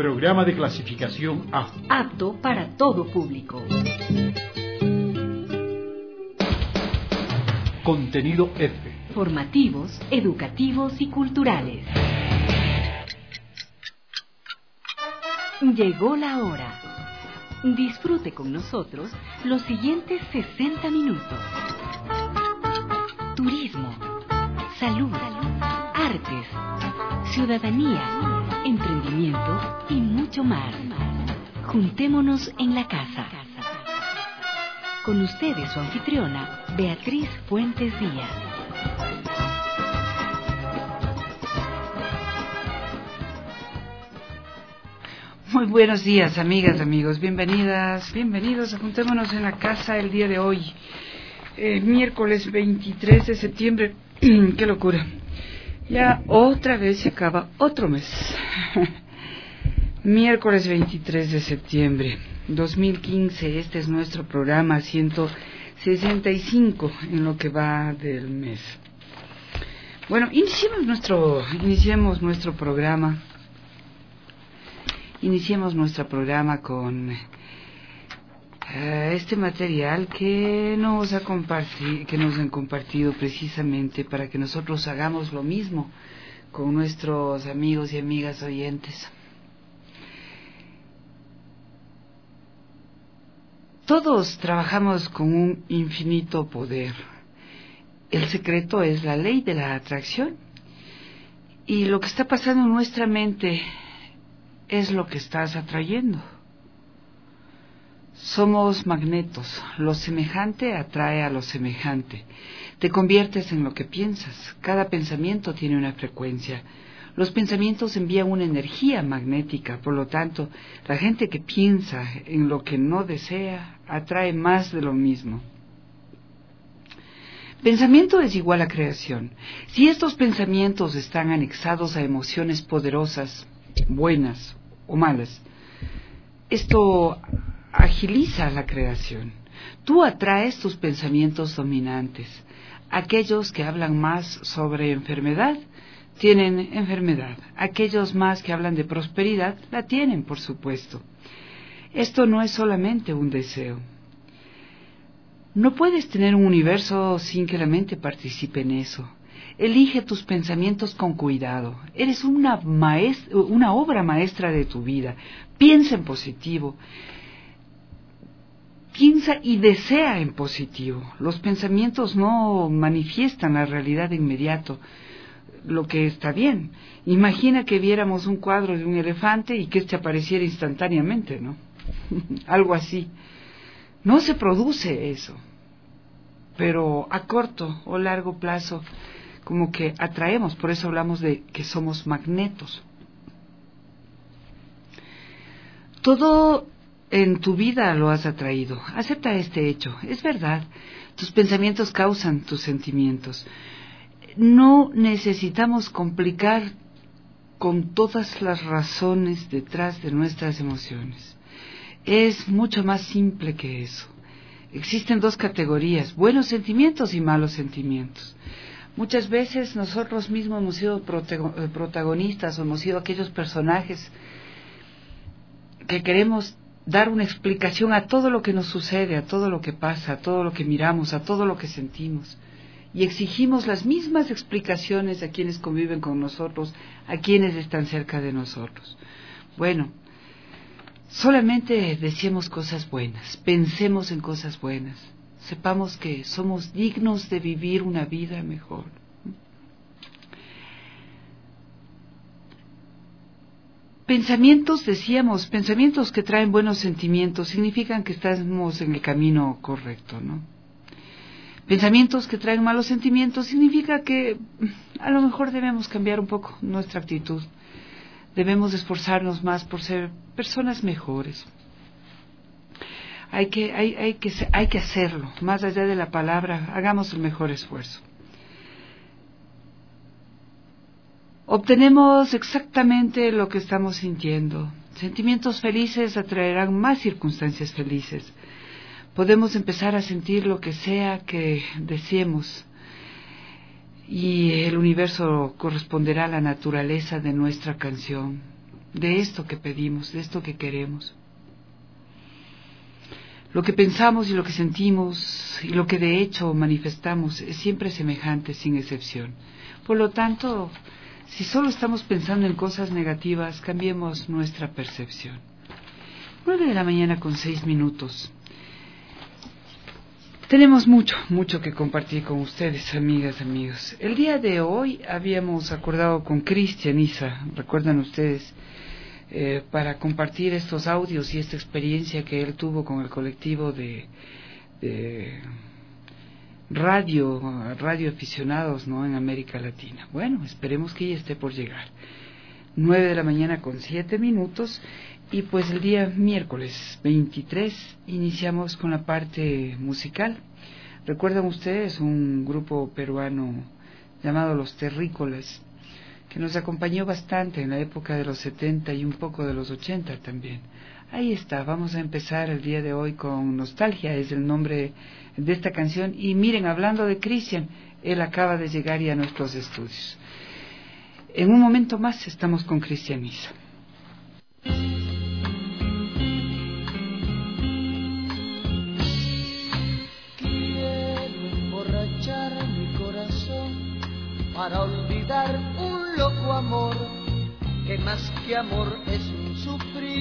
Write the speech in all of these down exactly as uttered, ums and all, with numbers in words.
Programa de clasificación A. Apto para todo público. Contenido F. Formativos, educativos y culturales. Llegó la hora. Disfrute con nosotros los siguientes sesenta minutos. Turismo, salud, artes, ciudadanía, emprendimiento y mucho más. Juntémonos en la casa. Con ustedes su anfitriona, Beatriz Fuentes Díaz. Muy buenos días, amigas, amigos. Bienvenidas, bienvenidos a Juntémonos en la Casa el día de hoy. Eh, miércoles veintitrés de septiembre. ¡Qué locura! Ya otra vez se acaba otro mes. Miércoles veintitrés de septiembre dos mil quince. Este es nuestro programa ciento sesenta y cinco en lo que va del mes. Bueno, iniciemos nuestro, iniciemos nuestro programa. Iniciemos nuestro programa con uh, este material que nos, ha comparti- que nos han compartido precisamente para que nosotros hagamos lo mismo con nuestros amigos y amigas oyentes. Todos trabajamos con un infinito poder. El secreto es la ley de la atracción. Y lo que está pasando en nuestra mente es lo que estás atrayendo. Somos magnetos. Lo semejante atrae a lo semejante. Te conviertes en lo que piensas. Cada pensamiento tiene una frecuencia. Los pensamientos envían una energía magnética. Por lo tanto, la gente que piensa en lo que no desea atrae más de lo mismo. Pensamiento es igual a creación. Si estos pensamientos están anexados a emociones poderosas, buenas o malas, esto agiliza la creación. Tú atraes tus pensamientos dominantes. Aquellos que hablan más sobre enfermedad tienen enfermedad. Aquellos más que hablan de prosperidad la tienen, por supuesto. Esto no es solamente un deseo. No puedes tener un universo sin que la mente participe en eso. Elige tus pensamientos con cuidado. Eres una maestra, una obra maestra de tu vida. Piensa en positivo. Piensa y desea en positivo. Los pensamientos no manifiestan la realidad de inmediato, lo que está bien. Imagina que viéramos un cuadro de un elefante y que éste apareciera instantáneamente, ¿no? Algo así. No se produce eso. Pero a corto o largo plazo, como que atraemos. Por eso hablamos de que somos magnetos. Todo en tu vida lo has atraído. Acepta este hecho. Es verdad. Tus pensamientos causan tus sentimientos. No necesitamos complicar con todas las razones detrás de nuestras emociones. Es mucho más simple que eso. Existen dos categorías, buenos sentimientos y malos sentimientos. Muchas veces nosotros mismos hemos sido protagonistas o hemos sido aquellos personajes que queremos dar una explicación a todo lo que nos sucede, a todo lo que pasa, a todo lo que miramos, a todo lo que sentimos. Y exigimos las mismas explicaciones a quienes conviven con nosotros, a quienes están cerca de nosotros. Bueno, solamente deseemos cosas buenas, pensemos en cosas buenas, sepamos que somos dignos de vivir una vida mejor. Pensamientos, decíamos, pensamientos que traen buenos sentimientos, significan que estamos en el camino correcto, ¿no? Pensamientos que traen malos sentimientos significa que a lo mejor debemos cambiar un poco nuestra actitud. Debemos esforzarnos más por ser personas mejores. Hay que, hay, hay que, hay que hacerlo, más allá de la palabra, hagamos el mejor esfuerzo. Obtenemos exactamente lo que estamos sintiendo. Sentimientos felices atraerán más circunstancias felices. Podemos empezar a sentir lo que sea que deseemos y el universo corresponderá a la naturaleza de nuestra canción. de esto que pedimos, de esto que queremos. Lo que pensamos y lo que sentimos y lo que de hecho manifestamos es siempre semejante, sin excepción. Por lo tanto, si solo estamos pensando en cosas negativas, cambiemos nuestra percepción. Nueve de la mañana con seis minutos. Tenemos mucho, mucho que compartir con ustedes, amigas, amigos. El día de hoy habíamos acordado con Cristian Isa, recuerdan ustedes, eh, para compartir estos audios y esta experiencia que él tuvo con el colectivo de, de radio, radio aficionados, ¿no?, en América Latina. Bueno, esperemos que ella esté por llegar. Nueve de la mañana con siete minutos. Y pues el día miércoles veintitrés iniciamos con la parte musical. ¿Recuerdan ustedes un grupo peruano llamado Los Terrícolas, que nos acompañó bastante en la época de los setenta y un poco de los ochenta también? Ahí está, vamos a empezar el día de hoy con Nostalgia, es el nombre de esta canción. Y miren, hablando de Cristian, él acaba de llegar ya a nuestros estudios. En un momento más estamos con Cristian Isa. Para olvidar un loco amor que más que amor es un sufrir.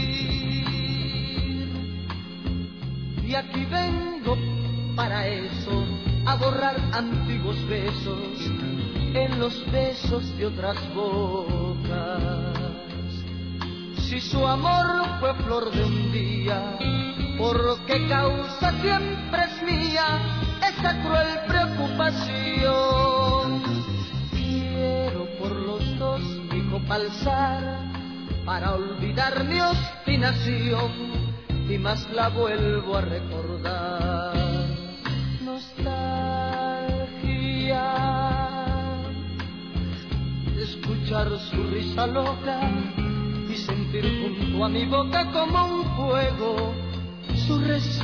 Y aquí vengo para eso, a borrar antiguos besos en los besos de otras bocas. Si su amor fue flor de un día, ¿por qué causa siempre es mía esa cruel preocupación? Por los dos mi copa alzar para olvidar mi obstinación y más la vuelvo a recordar. Nostalgia, escuchar su risa loca y sentir junto a mi boca como un fuego su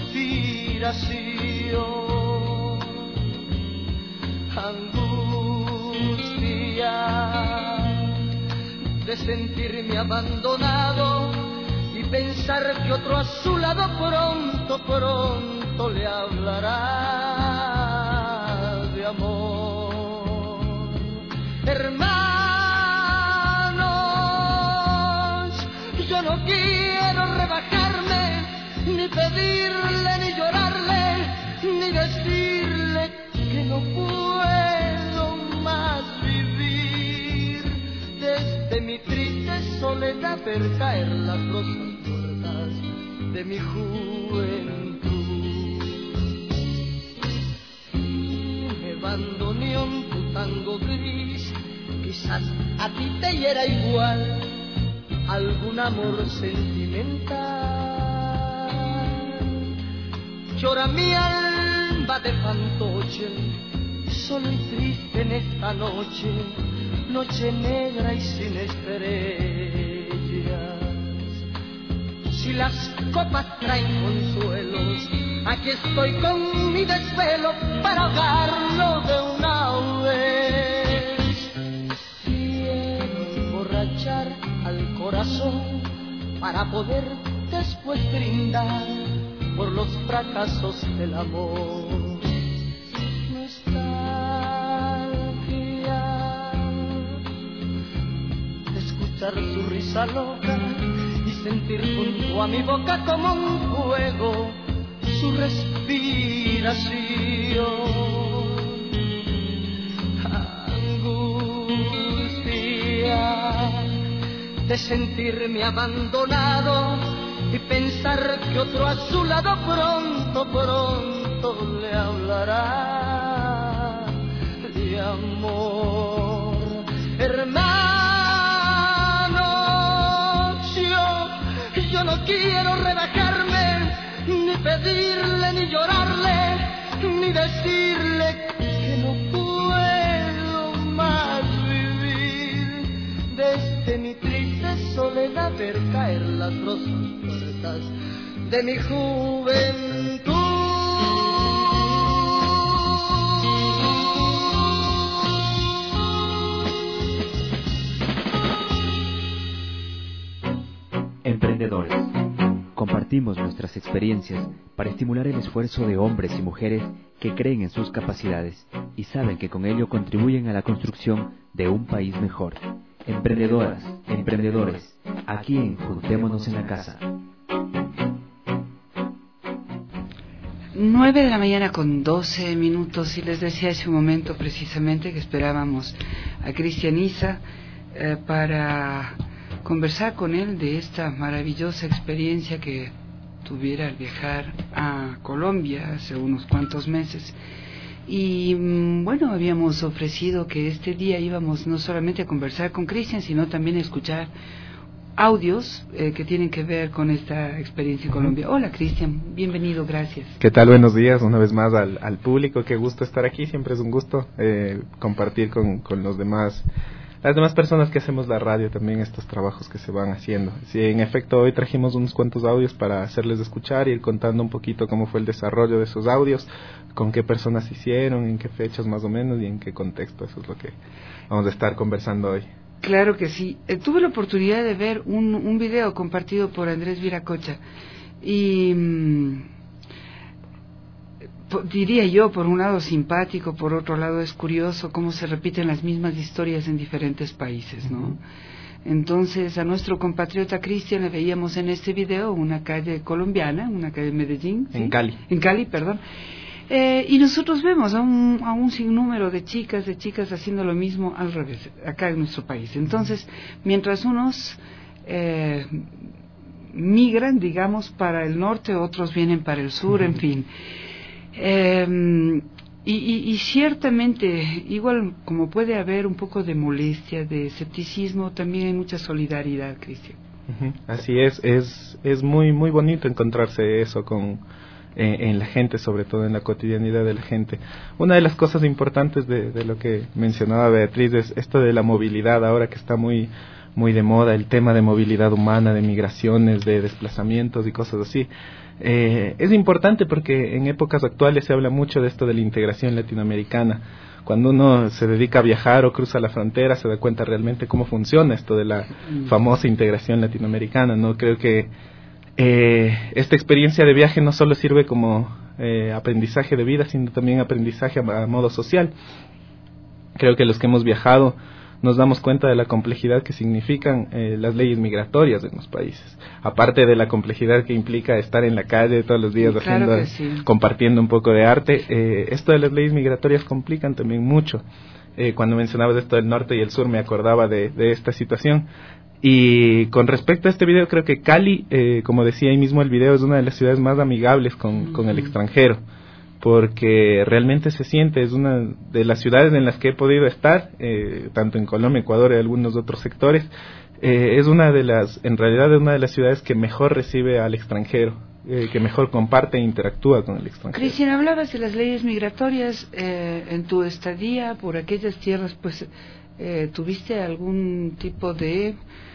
respiración. Angustia de sentirme abandonado y pensar que otro a su lado pronto, pronto le hablará de amor. Hermanos, yo no quiero rebajarme, ni pedirle, ni llorarle, ni decirle que no puedo más vivir. Desde mi triste soledad ver caer las rosas muertas de mi juventud. Y me abandoné en tu tango gris, quizás a ti te hiera igual algún amor sentimental. Llora mi alma de fantoche, solo y triste en esta noche, noche negra y sin estrellas. Si las copas traen consuelos, aquí estoy con mi desvelo para ahogarlo de una vez. Quiero emborrachar al corazón para poder después brindar por los fracasos del amor. Escuchar su risa loca y sentir junto a mi boca como un fuego su respiración. Angustia de sentirme abandonado y pensar que otro a su lado pronto, pronto le hablará de amor. Hermanos, yo, yo no quiero rebajarme, ni pedirle, ni llorarle, ni decirle que no puedo más vivir. Desde mi triste soledad ver caer las rosas muertas de mi juventud. Emprendedores. Compartimos nuestras experiencias para estimular el esfuerzo de hombres y mujeres que creen en sus capacidades y saben que con ello contribuyen a la construcción de un país mejor. Emprendedoras, emprendedores, aquí en Juntémonos en la Casa. Nueve de la mañana con doce minutos, y les decía hace un momento precisamente que esperábamos a Cristian Isa eh, para conversar con él de esta maravillosa experiencia que tuviera al viajar a Colombia hace unos cuantos meses. Y bueno, habíamos ofrecido que este día íbamos no solamente a conversar con Cristian, sino también a escuchar audios eh, que tienen que ver con esta experiencia en Colombia. Hola Cristian, bienvenido, gracias. ¿Qué tal? Buenos días una vez más al, al público, qué gusto estar aquí, siempre es un gusto eh, compartir con, con los demás, las demás personas que hacemos la radio también estos trabajos que se van haciendo. Sí, en efecto, hoy trajimos unos cuantos audios para hacerles escuchar y ir contando un poquito cómo fue el desarrollo de esos audios, con qué personas hicieron, en qué fechas más o menos y en qué contexto. Eso es lo que vamos a estar conversando hoy. Claro que sí. Eh, tuve la oportunidad de ver un, un video compartido por Andrés Viracocha y mmm, po, diría yo, por un lado simpático, por otro lado es curioso cómo se repiten las mismas historias en diferentes países, ¿no? Uh-huh. Entonces a nuestro compatriota Cristian le veíamos en este video una calle colombiana, una calle de Medellín, ¿sí? En Cali. En Cali, perdón. Eh, y nosotros vemos a un, a un sinnúmero de chicas, de chicas haciendo lo mismo al revés, acá en nuestro país. Entonces, mientras unos eh, migran, digamos, para el norte, otros vienen para el sur, uh-huh. En fin. Eh, y, y, y ciertamente, igual como puede haber un poco de molestia, de escepticismo, también hay mucha solidaridad, Cristian. Uh-huh. Así es, es, es muy, muy bonito encontrarse eso con... En, en la gente, sobre todo en la cotidianidad de la gente. Una de las cosas importantes de, de lo que mencionaba Beatriz es esto de la movilidad, ahora que está muy muy de moda el tema de movilidad humana, de migraciones, de desplazamientos y cosas así. Eh, es importante porque en épocas actuales se habla mucho de esto de la integración latinoamericana. Cuando uno se dedica a viajar o cruza la frontera se da cuenta realmente cómo funciona esto de la famosa integración latinoamericana, ¿no? Creo que Eh, esta experiencia de viaje no solo sirve como eh, aprendizaje de vida, sino también aprendizaje a, a modo social. Creo que los que hemos viajado nos damos cuenta de la complejidad que significan eh, las leyes migratorias en los países. Aparte de la complejidad que implica estar en la calle todos los días, claro haciendo, sí. compartiendo un poco de arte, eh, esto de las leyes migratorias complican también mucho. Eh, cuando mencionabas esto del norte y el sur me acordaba de, de esta situación. Y con respecto a este video, creo que Cali, eh, como decía ahí mismo el video, es una de las ciudades más amigables con, con el extranjero, porque realmente se siente, es una de las ciudades en las que he podido estar, eh, tanto en Colombia, Ecuador y algunos otros sectores, eh, es una de las, en realidad es una de las ciudades que mejor recibe al extranjero, eh, que mejor comparte e interactúa con el extranjero. Cristian, hablabas de las leyes migratorias, eh, en tu estadía por aquellas tierras, pues, eh, ¿tuviste algún tipo de...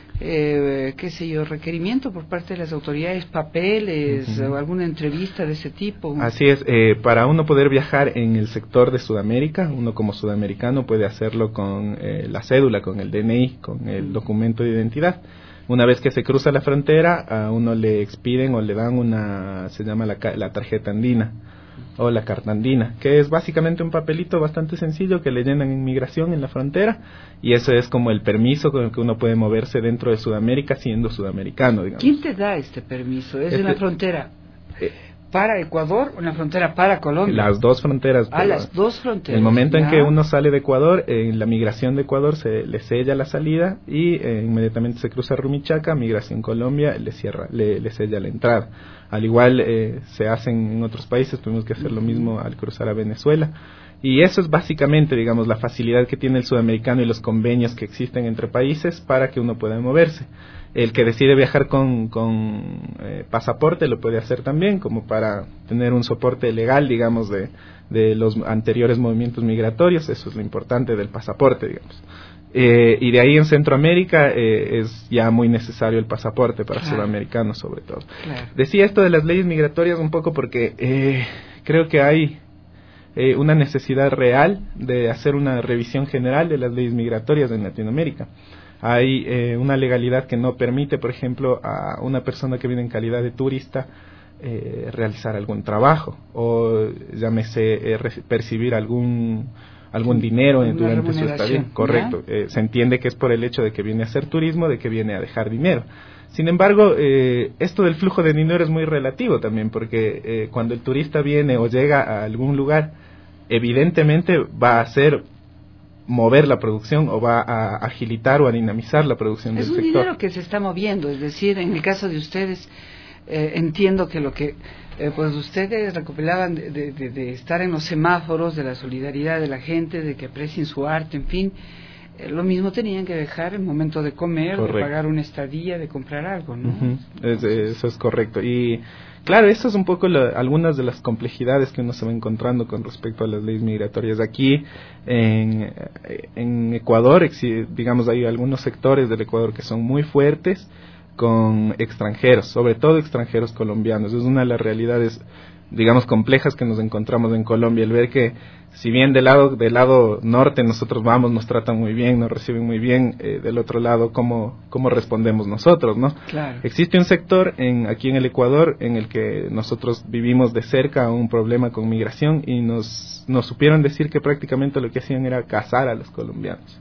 Eh, qué sé yo, requerimiento por parte de las autoridades, papeles uh-huh. o alguna entrevista de ese tipo? Así es, eh, para uno poder viajar en el sector de Sudamérica, uno como sudamericano puede hacerlo con eh, la cédula, con el D N I, con el documento de identidad. Una vez que se cruza la frontera, a uno le expiden o le dan una, se llama la, la tarjeta andina o la carta andina, que es básicamente un papelito bastante sencillo que le llenan en migración en la frontera, y eso es como el permiso con el que uno puede moverse dentro de Sudamérica siendo sudamericano, digamos. ¿Quién te da este permiso? ¿Es este, en la frontera eh, para Ecuador o en la frontera para Colombia? Las dos fronteras. Ah, las dos fronteras. El momento ¿ya? en que uno sale de Ecuador, en la migración de Ecuador se le sella la salida y eh, inmediatamente se cruza Rumichaca, migración Colombia le cierra, le, le sella la entrada. Al igual eh, se hacen en otros países, tuvimos que hacer lo mismo al cruzar a Venezuela. Y eso es básicamente, digamos, la facilidad que tiene el sudamericano y los convenios que existen entre países para que uno pueda moverse. El que decide viajar con, con eh, pasaporte lo puede hacer también, como para tener un soporte legal, digamos, de, de los anteriores movimientos migratorios. Eso es lo importante del pasaporte, digamos. Eh, y de ahí en Centroamérica eh, es ya muy necesario el pasaporte para claro. sudamericanos sobre todo. Claro. Decía esto de las leyes migratorias un poco porque eh, creo que hay eh, una necesidad real de hacer una revisión general de las leyes migratorias en Latinoamérica. Hay eh, una legalidad que no permite, por ejemplo, a una persona que viene en calidad de turista eh, realizar algún trabajo o llámese eh, percibir algún algún dinero en, durante su estadía. Correcto. Eh, se entiende que es por el hecho de que viene a hacer turismo, de que viene a dejar dinero. Sin embargo, eh, esto del flujo de dinero es muy relativo también, porque eh, cuando el turista viene o llega a algún lugar, evidentemente va a hacer mover la producción o va a agilitar o a dinamizar la producción del sector. Es un dinero que se está moviendo, es decir, en el caso de ustedes, eh, entiendo que lo que eh, pues ustedes recopilaban de, de, de, de estar en los semáforos, de la solidaridad de la gente, de que aprecien su arte, en fin, eh, lo mismo tenían que dejar el momento de comer, correcto, de pagar una estadía, de comprar algo, ¿no? Uh-huh. es, eso es correcto. Y claro, eso es un poco la, algunas de las complejidades que uno se va encontrando con respecto a las leyes migratorias. Aquí en, en Ecuador, digamos, hay algunos sectores del Ecuador que son muy fuertes con extranjeros, sobre todo extranjeros colombianos. Es una de las realidades, digamos, complejas que nos encontramos en Colombia, el ver que si bien del lado del lado norte nosotros vamos, nos tratan muy bien, nos reciben muy bien, eh, del otro lado cómo cómo respondemos nosotros, ¿no? Claro. Existe un sector en aquí en el Ecuador en el que nosotros vivimos de cerca un problema con migración y nos nos supieron decir que prácticamente lo que hacían era cazar a los colombianos.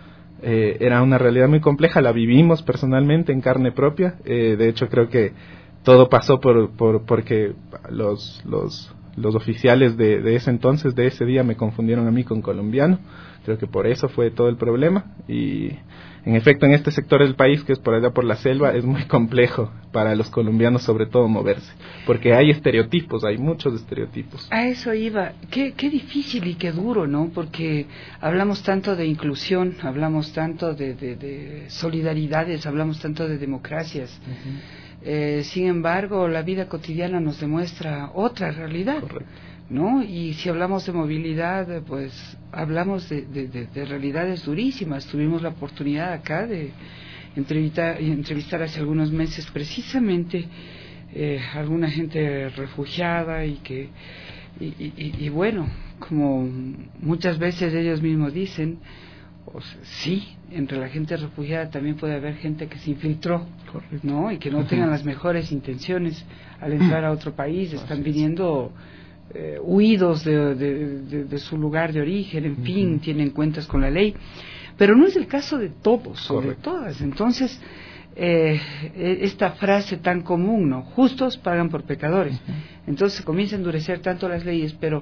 Eh, era una realidad muy compleja, la vivimos personalmente en carne propia. Eh, de hecho creo que todo pasó por por porque los los los oficiales de, de ese entonces, de ese día, me confundieron a mí con colombiano. Creo que por eso fue todo el problema. Y en efecto, en este sector del país, que es por allá por la selva, es muy complejo para los colombianos, sobre todo, moverse. Porque hay estereotipos, hay muchos estereotipos. A eso iba. Qué, qué difícil y qué duro, ¿no? Porque hablamos tanto de inclusión, hablamos tanto de, de, de solidaridades, hablamos tanto de democracias. Uh-huh. Eh, sin embargo, la vida cotidiana nos demuestra otra realidad. Correcto. ¿No? Y si hablamos de movilidad, pues hablamos de, de, de, de realidades durísimas. Tuvimos la oportunidad acá de entrevistar, entrevistar hace algunos meses precisamente eh, alguna gente refugiada y que y, y, y bueno, como muchas veces ellos mismos dicen, pues, sí, entre la gente refugiada también puede haber gente que se infiltró, correcto, ¿no? Y que no tengan las mejores intenciones al entrar a otro país, están viniendo eh, huidos de, de, de, de su lugar de origen, en fin, uh-huh, tienen cuentas con la ley, pero no es el caso de todos o de todas. Entonces, eh, esta frase tan común, ¿no? Justos pagan por pecadores. Uh-huh. Entonces se comienza a endurecer tanto las leyes, pero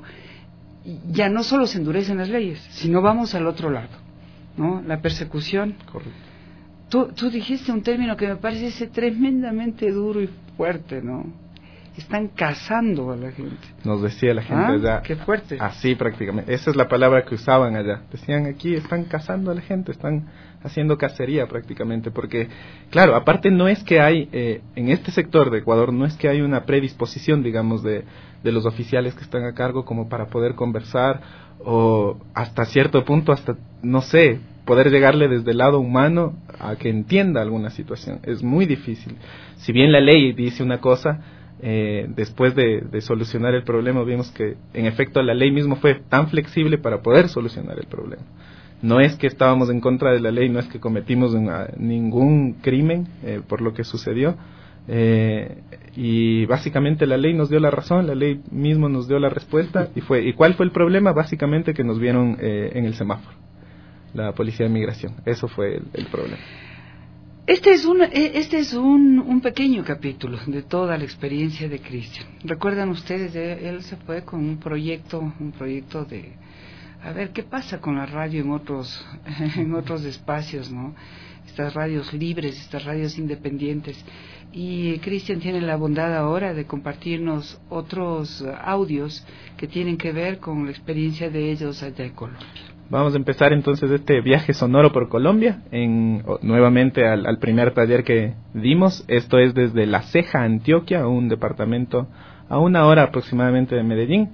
ya no solo se endurecen las leyes, sino vamos al otro lado, ¿no? La persecución. Correcto. Tú, tú dijiste un término que me parece tremendamente duro y fuerte, ¿no? Están cazando a la gente. Nos decía la gente ¿Ah? allá. Qué fuerte. Así prácticamente. Esa es la palabra que usaban allá. Decían aquí, están cazando a la gente, están haciendo cacería prácticamente. Porque, claro, aparte no es que hay, eh, en este sector de Ecuador, no es que hay una predisposición, digamos, de, de los oficiales que están a cargo como para poder conversar o hasta cierto punto, hasta, no sé, poder llegarle desde el lado humano a que entienda alguna situación. Es muy difícil. Si bien la ley dice una cosa, eh, después de, de solucionar el problema vimos que en efecto la ley mismo fue tan flexible para poder solucionar el problema. No es que estábamos en contra de la ley, no es que cometimos una, ningún crimen eh, por lo que sucedió, eh, y básicamente la ley nos dio la razón, la ley mismo nos dio la respuesta. ¿Y fue y cuál fue el problema? Básicamente que nos vieron eh, en el semáforo, la policía de migración. Eso fue el, el problema. Este es un este es un, un pequeño capítulo de toda la experiencia de Cristian. Recuerdan ustedes, él se fue con un proyecto, un proyecto de a ver qué pasa con la radio en otros en otros espacios, ¿no? Estas radios libres, estas radios independientes. Y Cristian tiene la bondad ahora de compartirnos otros audios que tienen que ver con la experiencia de ellos allá en Colombia. Vamos a empezar entonces este viaje sonoro por Colombia, en, nuevamente al, al primer taller que dimos. Esto es desde La Ceja, Antioquia, un departamento a una hora aproximadamente de Medellín.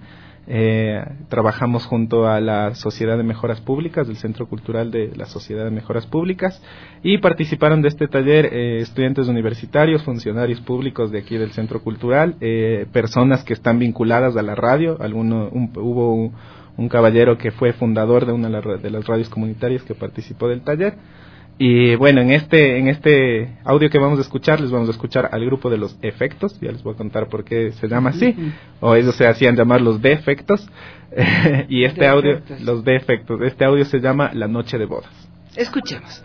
Eh, trabajamos junto a la Sociedad de Mejoras Públicas, del Centro Cultural de la Sociedad de Mejoras Públicas, y participaron de este taller eh, estudiantes universitarios, funcionarios públicos de aquí del Centro Cultural, eh, personas que están vinculadas a la radio. Alguno, un, hubo un, un caballero que fue fundador de una de las radios comunitarias que participó del taller, Y bueno, en este en este audio que vamos a escuchar, les vamos a escuchar al grupo de los Efectos. Ya les voy a contar por qué se llama así, uh-huh. o ellos se hacían llamar los Defectos. Y este audio, Defectos. los Defectos, este audio se llama La Noche de Bodas. Escuchemos.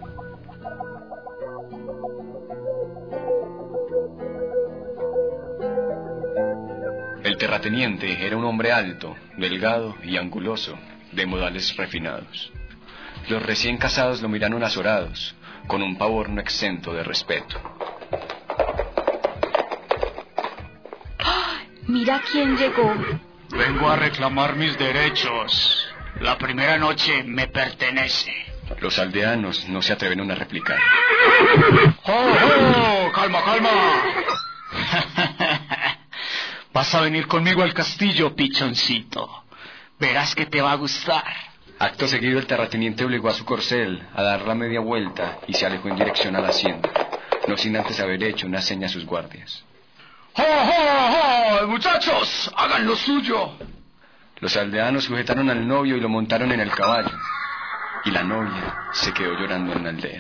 El terrateniente era un hombre alto, delgado y anguloso, de modales refinados. Los recién casados lo miraron azorados, con un pavor no exento de respeto. ¡Ah! ¡Mira quién llegó! Vengo a reclamar mis derechos. La primera noche me pertenece. Los aldeanos no se atrevieron a replicar. ¡Oh, oh! ¡Calma, calma! Vas a venir conmigo al castillo, pichoncito. Verás que te va a gustar. Acto seguido, el terrateniente obligó a su corcel a dar la media vuelta y se alejó en dirección a la hacienda, no sin antes haber hecho una seña a sus guardias. ¡Oh, oh, oh! ¡Muchachos, hagan lo suyo! Los aldeanos sujetaron al novio y lo montaron en el caballo, y la novia se quedó llorando en la aldea.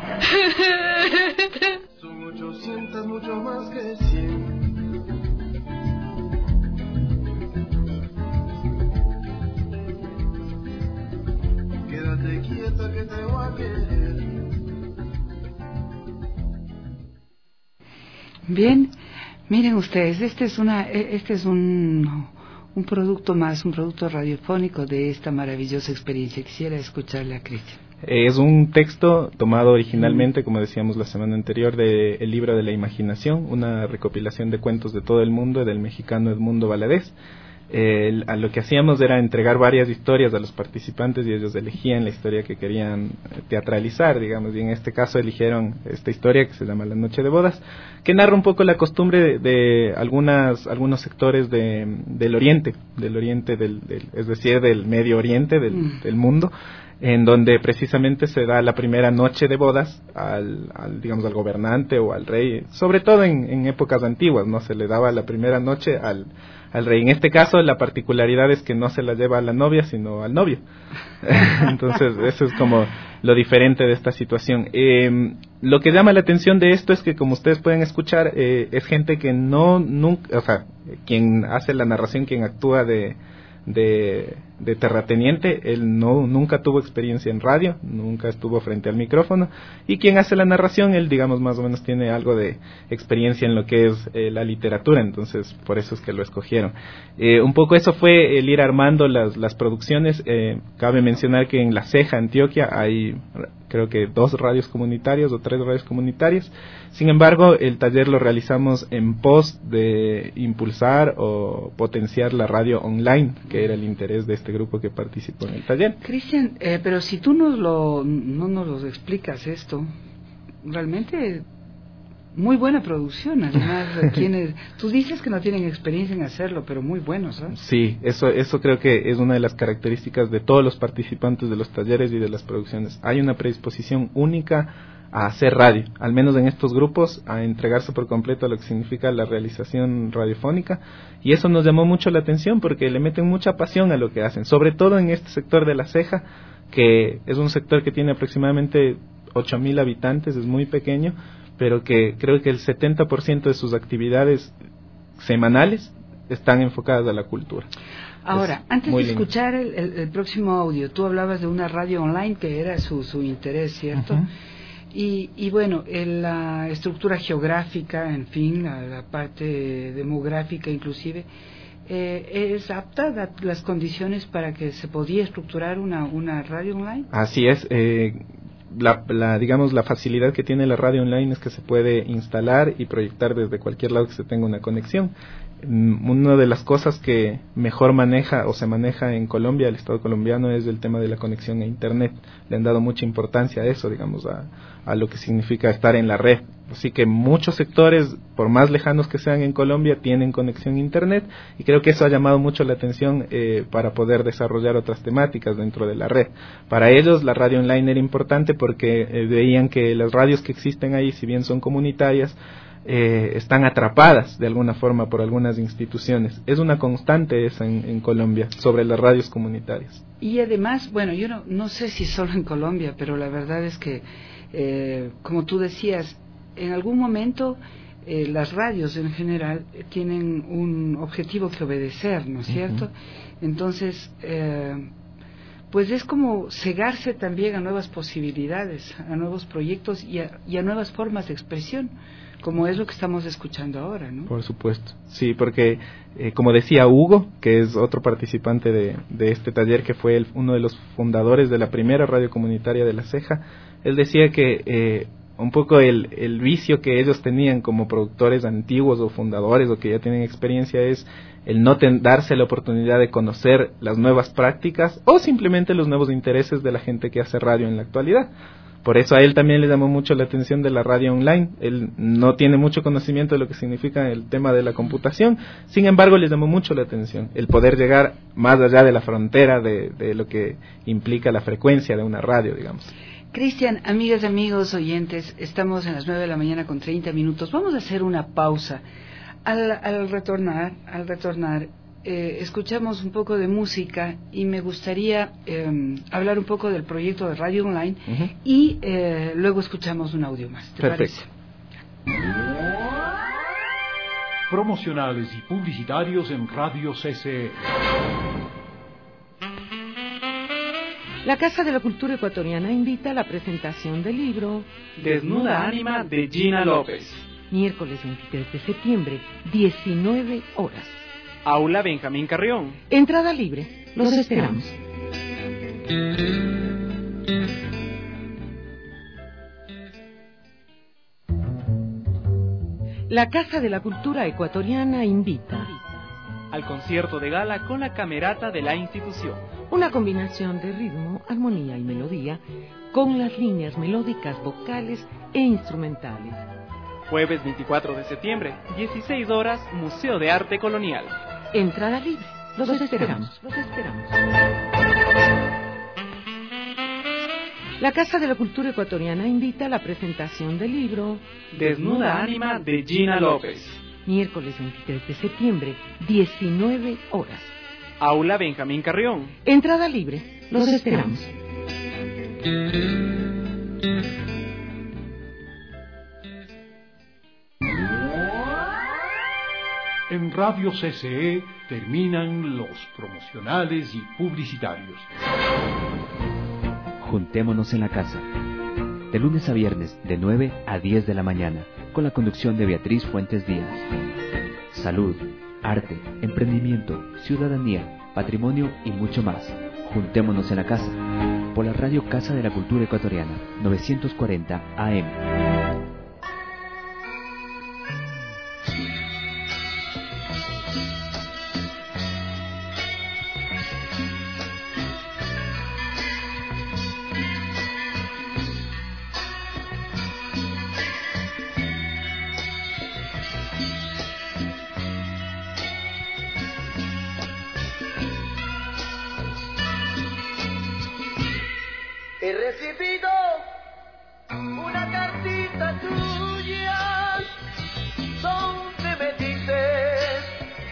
Son ochocientas, mucho más que cien. Quédate quieta que te voy a querer. Bien, miren ustedes, este es una, este es un, un producto más, un producto radiofónico de esta maravillosa experiencia. Quisiera escucharle a Cristian. Es un texto tomado originalmente, como decíamos la semana anterior, de El libro de la imaginación, una recopilación de cuentos de todo el mundo, del mexicano Edmundo Valadez. Eh, a lo que hacíamos era entregar varias historias a los participantes y ellos elegían la historia que querían teatralizar, digamos, y en este caso eligieron esta historia que se llama La Noche de Bodas, que narra un poco la costumbre de, de algunas algunos sectores de, del oriente, del oriente del, del, es decir, del Medio Oriente, del, mm. del mundo, en donde precisamente se da la primera noche de bodas al, al digamos al gobernante o al rey, sobre todo en, en épocas antiguas, no se le daba la primera noche al al rey. En este caso la particularidad es que no se la lleva a la novia sino al novio. Entonces eso es como lo diferente de esta situación. Eh, lo que llama la atención de esto es que, como ustedes pueden escuchar, eh, es gente que no nunca, o sea, quien hace la narración, quien actúa de de, de terrateniente, él no nunca tuvo experiencia en radio, nunca estuvo frente al micrófono, y quien hace la narración, él digamos más o menos tiene algo de experiencia en lo que es eh, la literatura, entonces por eso es que lo escogieron. Eh, un poco eso fue el ir armando las, las producciones. Eh, cabe mencionar que en La Ceja, Antioquia, hay creo que dos radios comunitarias o tres radios comunitarias. Sin embargo, el taller lo realizamos en pos de impulsar o potenciar la radio online, que era el interés de este grupo que participó en el taller. Cristian, eh, pero si tú nos lo, no nos lo explicas esto, realmente muy buena producción. Además, quienes, tú dices que no tienen experiencia en hacerlo, pero muy buenos, ¿sabes? Sí, eso, eso creo que es una de las características de todos los participantes de los talleres y de las producciones. Hay una predisposición única a hacer radio, al menos en estos grupos, a entregarse por completo a lo que significa la realización radiofónica, y eso nos llamó mucho la atención porque le meten mucha pasión a lo que hacen, sobre todo en este sector de La Ceja, que es un sector que tiene aproximadamente ocho mil habitantes, es muy pequeño, pero que creo que el setenta por ciento de sus actividades semanales están enfocadas a la cultura. Ahora, es antes de lindo. escuchar el, el, el próximo audio, tú hablabas de una radio online que era su, su interés, ¿cierto? Uh-huh. Y, y bueno, en la estructura geográfica, en fin, la, la parte demográfica inclusive, eh, ¿es apta da, las condiciones para que se podía estructurar una, una radio online? Así es. Eh, la, la, digamos, la facilidad que tiene la radio online es que se puede instalar y proyectar desde cualquier lado que se tenga una conexión. Una de las cosas que mejor maneja o se maneja en Colombia, el Estado colombiano, es el tema de la conexión a Internet. Le han dado mucha importancia a eso, digamos, a, a lo que significa estar en la red. Así que muchos sectores, por más lejanos que sean en Colombia, tienen conexión a Internet, y creo que eso ha llamado mucho la atención eh, para poder desarrollar otras temáticas dentro de la red. Para ellos la radio online era importante porque eh, veían que las radios que existen ahí, si bien son comunitarias, Eh, están atrapadas de alguna forma por algunas instituciones. Es una constante esa en, en Colombia sobre las radios comunitarias. Y además, bueno, yo no, no sé si solo en Colombia, pero la verdad es que Eh, como tú decías, en algún momento eh, las radios en general eh, tienen un objetivo que obedecer, ¿no es cierto? Uh-huh. Entonces, eh, pues es como cegarse también a nuevas posibilidades, a nuevos proyectos y a, y a nuevas formas de expresión, como es lo que estamos escuchando ahora, ¿no? Por supuesto, sí, porque eh, como decía Hugo, que es otro participante de, de este taller, que fue el, uno de los fundadores de la primera radio comunitaria de La Ceja, él decía que eh, un poco el, el vicio que ellos tenían como productores antiguos o fundadores o que ya tienen experiencia es el no ten, darse la oportunidad de conocer las nuevas prácticas o simplemente los nuevos intereses de la gente que hace radio en la actualidad. Por eso a él también le llamó mucho la atención de la radio online. Él no tiene mucho conocimiento de lo que significa el tema de la computación, sin embargo le llamó mucho la atención el poder llegar más allá de la frontera de, de lo que implica la frecuencia de una radio, digamos. Cristian, amigas, amigos, oyentes, estamos en las nueve de la mañana con treinta minutos. Vamos a hacer una pausa. Al, al retornar, al retornar, eh, escuchamos un poco de música y me gustaría eh, hablar un poco del proyecto de Radio Online uh-huh. y eh, luego escuchamos un audio más. ¿Te Perfecto. parece? Promocionales y publicitarios en Radio C C E. La Casa de la Cultura Ecuatoriana invita a la presentación del libro Desnuda Ánima de Gina López. Miércoles veintitrés de septiembre, diecinueve horas. Aula Benjamín Carrión. Entrada libre. Los esperamos. La Casa de la Cultura Ecuatoriana invita al concierto de gala con la camerata de la institución. Una combinación de ritmo, armonía y melodía con las líneas melódicas vocales e instrumentales. Jueves veinticuatro de septiembre, dieciséis horas, Museo de Arte Colonial. Entrada libre. Los, Los esperamos. esperamos. Los esperamos. La Casa de la Cultura Ecuatoriana invita a la presentación del libro Desnuda Ánima de Gina López. Miércoles veintitrés de septiembre, diecinueve horas. Aula Benjamín Carrión. Entrada libre. Los, Los esperamos. En Radio C C E terminan los promocionales y publicitarios. Juntémonos en la casa. De lunes a viernes, de nueve a diez de la mañana, con la conducción de Beatriz Fuentes Díaz. Salud, arte, emprendimiento, ciudadanía, patrimonio y mucho más. Juntémonos en la casa. Por la radio Casa de la Cultura Ecuatoriana, novecientos cuarenta A M. He recibido una cartita tuya donde me dices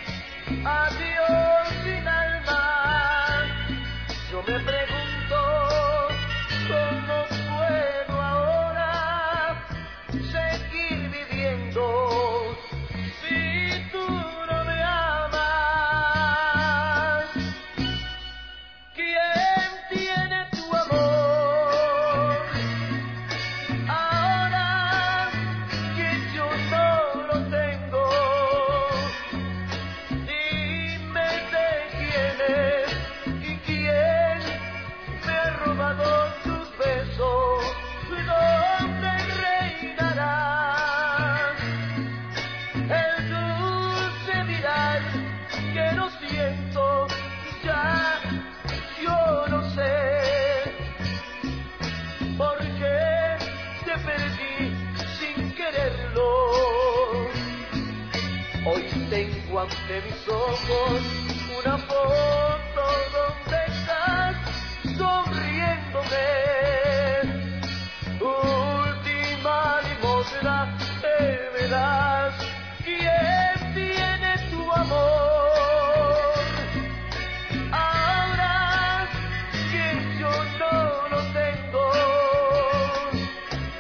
adiós sin alma. Yo me pregunto cómo puedo ahora seguir viviendo si tú no me amas. ¿Quién tiene tu amor? Tengo ante mis ojos una foto donde estás sonriéndome. Última limosna que me das. ¿Quién tiene tu amor? Ahora que yo no lo tengo.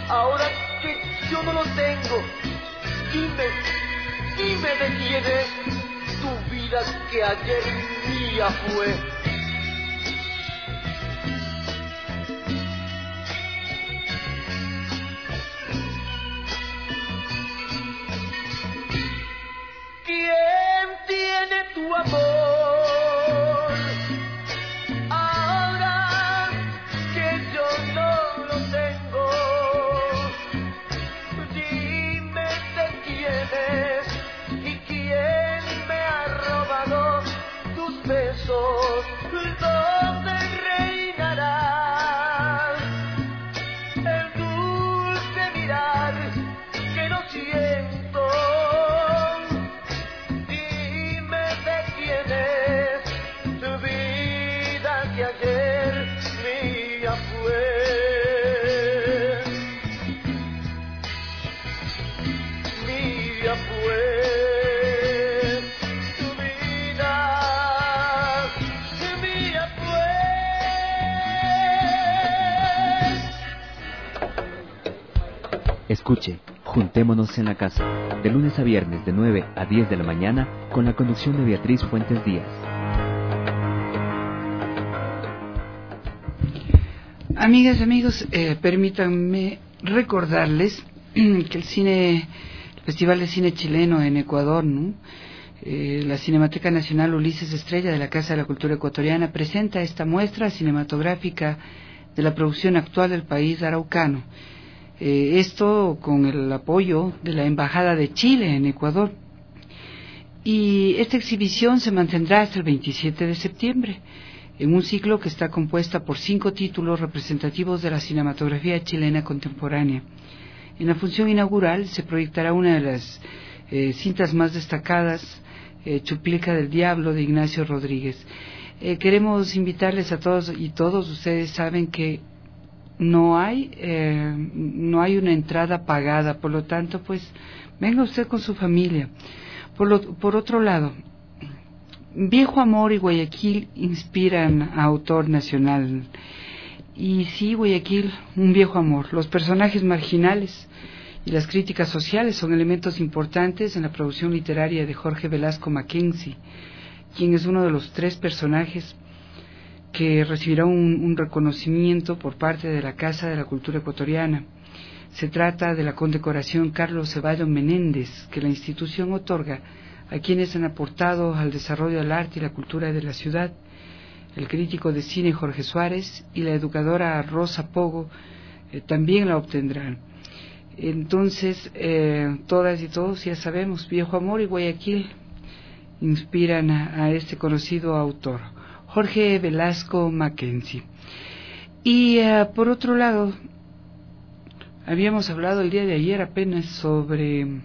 ahora que yo no lo tengo, dime, dime de quién es tu vida que ayer mía fue. ¿Quién tiene tu amor? Ahora que yo no lo tengo, dime de quién es y quién me ha robado tus besos. ¿Dónde reinará el dulce mirar que no siento? Escuche, Juntémonos en la Casa, de lunes a viernes de nueve a diez de la mañana, con la conducción de Beatriz Fuentes Díaz. Amigas, amigos, eh, permítanme recordarles que el cine, el Festival de Cine Chileno en Ecuador, ¿no? eh, la Cinemateca Nacional Ulises Estrella de la Casa de la Cultura Ecuatoriana presenta esta muestra cinematográfica de la producción actual del país araucano. Eh, esto con el apoyo de la Embajada de Chile en Ecuador. Y esta exhibición se mantendrá hasta el veintisiete de septiembre, en un ciclo que está compuesta por cinco títulos representativos de la cinematografía chilena contemporánea. En la función inaugural se proyectará una de las eh, cintas más destacadas, eh, Chupilca del Diablo, de Ignacio Rodríguez. Eh, queremos invitarles a todos, y todos ustedes saben que no hay eh, no hay una entrada pagada, por lo tanto, pues venga usted con su familia. Por, lo, por otro lado, Viejo Amor y Guayaquil inspiran a autor nacional. Y sí, Guayaquil, un viejo amor. Los personajes marginales y las críticas sociales son elementos importantes en la producción literaria de Jorge Velasco Mackenzie, quien es uno de los tres personajes que recibirá un, un reconocimiento por parte de la Casa de la Cultura Ecuatoriana. Se trata de la condecoración Carlos Ceballos Menéndez, que la institución otorga a quienes han aportado al desarrollo del arte y la cultura de la ciudad. El crítico de cine Jorge Suárez y la educadora Rosa Pogo eh, también la obtendrán. Entonces, eh, todas y todos ya sabemos, Viejo Amor y Guayaquil inspiran a, a este conocido autor, Jorge Velasco Mackenzie. Y uh, por otro lado, habíamos hablado el día de ayer apenas sobre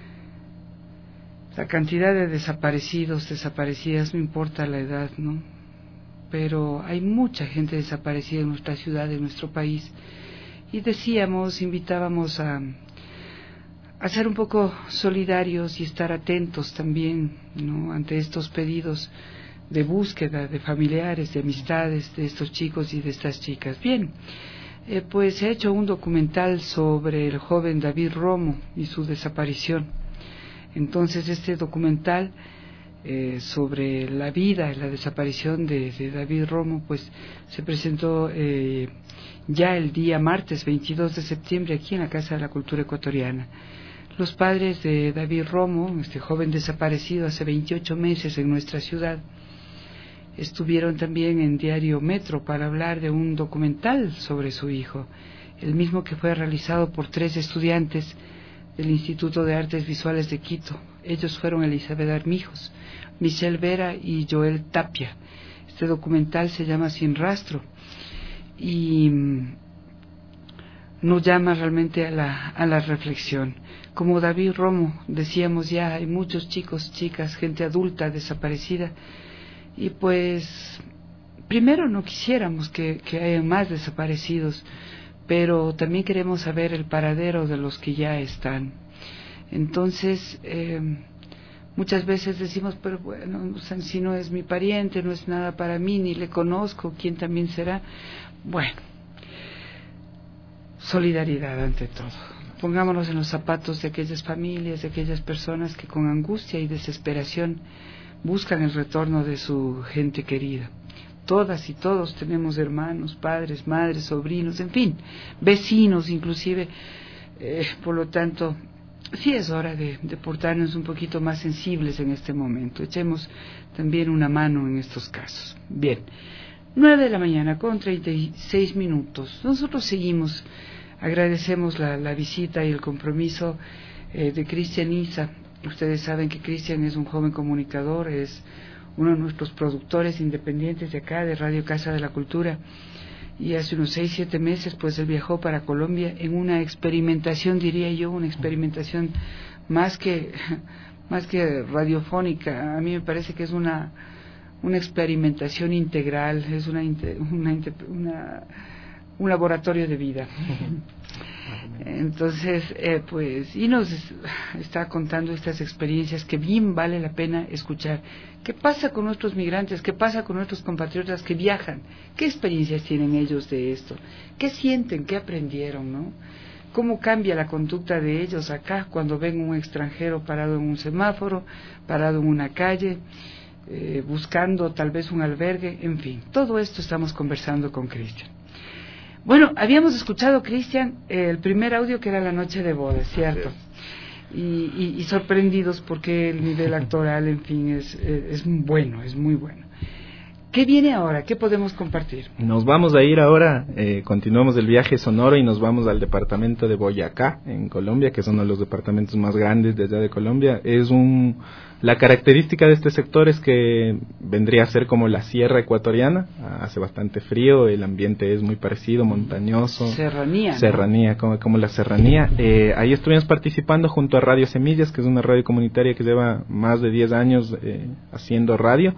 la cantidad de desaparecidos, desaparecidas, no importa la edad, ¿no? Pero hay mucha gente desaparecida en nuestra ciudad, en nuestro país. Y decíamos, invitábamos a, a ser un poco solidarios y estar atentos también, ¿no?, ante estos pedidos de búsqueda de familiares, de amistades de estos chicos y de estas chicas. Bien, eh, pues se ha hecho un documental sobre el joven David Romo y su desaparición. Entonces este documental eh, sobre la vida y la desaparición de, de David Romo, pues se presentó eh, ya el día martes veintidós de septiembre aquí en la Casa de la Cultura Ecuatoriana. Los padres de David Romo, este joven desaparecido hace veintiocho meses en nuestra ciudad, estuvieron también en Diario Metro para hablar de un documental sobre su hijo, el mismo que fue realizado por tres estudiantes del Instituto de Artes Visuales de Quito. Ellos fueron Elizabeth Armijos, Michelle Vera y Joel Tapia. Este documental se llama Sin Rastro y nos llama realmente a la, a la reflexión. Como David Romo, decíamos ya, hay muchos chicos, chicas, gente adulta desaparecida. Y pues, primero no quisiéramos que, que haya más desaparecidos, pero también queremos saber el paradero de los que ya están. Entonces, eh, muchas veces decimos, pero bueno, si no es mi pariente, no es nada para mí, ni le conozco, ¿quién también será? Bueno, solidaridad ante todo. Pongámonos en los zapatos de aquellas familias, de aquellas personas que con angustia y desesperación buscan el retorno de su gente querida. Todas y todos tenemos hermanos, padres, madres, sobrinos, en fin, vecinos inclusive. Eh, por lo tanto, sí es hora de, de portarnos un poquito más sensibles en este momento. Echemos también una mano en estos casos. Bien, nueve de la mañana con treinta y seis minutos. Nosotros seguimos. Agradecemos la, la visita y el compromiso eh, de Cristian Isa. Ustedes saben que Cristian es un joven comunicador, es uno de nuestros productores independientes de acá, de Radio Casa de la Cultura, y hace unos seis, siete meses pues él viajó para Colombia en una experimentación, diría yo, una experimentación más que, más que radiofónica. A mí me parece que es una, una experimentación integral, es una, una, una un laboratorio de vida. Entonces, eh, pues, y nos está contando estas experiencias que bien vale la pena escuchar. ¿Qué pasa con nuestros migrantes? ¿Qué pasa con nuestros compatriotas que viajan? ¿Qué experiencias tienen ellos de esto? ¿Qué sienten? ¿Qué aprendieron, no? ¿Cómo cambia la conducta de ellos acá cuando ven un extranjero parado en un semáforo, parado en una calle, eh, buscando tal vez un albergue? En fin, todo esto estamos conversando con Cristian. Bueno, habíamos escuchado, Cristian, eh, el primer audio que era La Noche de Bodas, ¿cierto? Y, y, y sorprendidos porque el nivel actoral, en fin, es, es bueno, es muy bueno. ¿Qué viene ahora? ¿Qué podemos compartir? Nos vamos a ir ahora, eh, continuamos el viaje sonoro y nos vamos al departamento de Boyacá, en Colombia, que es uno de los departamentos más grandes de allá de Colombia. Es un, la característica de este sector es que vendría a ser como la sierra ecuatoriana, hace bastante frío, el ambiente es muy parecido, montañoso. Serranía. Serranía, ¿no? como, como la serranía. Eh, ahí estuvimos participando junto a Radio Semillas, que es una radio comunitaria que lleva más de diez años eh, haciendo radio.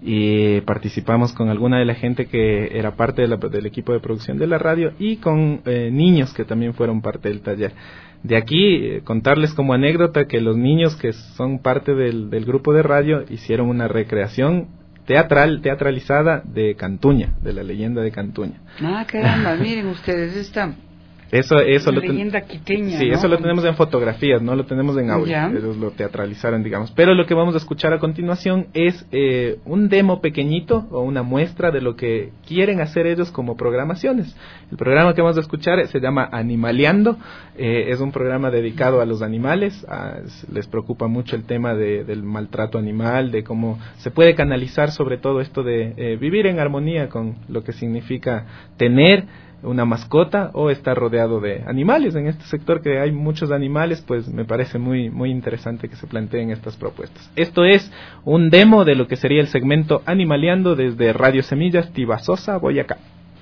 Y participamos con alguna de la gente que era parte de la, del equipo de producción de la radio y con eh, niños que también fueron parte del taller. De aquí, eh, contarles como anécdota que los niños que son parte del, del grupo de radio hicieron una recreación teatral, teatralizada de Cantuña, de la leyenda de Cantuña. Ah, caramba, miren ustedes, esta... Eso, eso la lo ten... leyenda quiteña, sí, ¿no? eso lo tenemos en fotografías, no lo tenemos en audio. ¿Ya? Ellos lo teatralizaron, digamos. Pero lo que vamos a escuchar a continuación es eh, un demo pequeñito o una muestra de lo que quieren hacer ellos como programaciones. El programa que vamos a escuchar se llama Animaleando. Eh, es un programa dedicado a los animales. A, les preocupa mucho el tema de, del maltrato animal, de cómo se puede canalizar sobre todo esto de eh, vivir en armonía con lo que significa tener una mascota o estar rodeado de animales. En este sector que hay muchos animales, pues me parece muy muy interesante que se planteen estas propuestas. Esto es un demo de lo que sería el segmento Animaleando desde Radio Semillas, Tibasosa, Boyacá.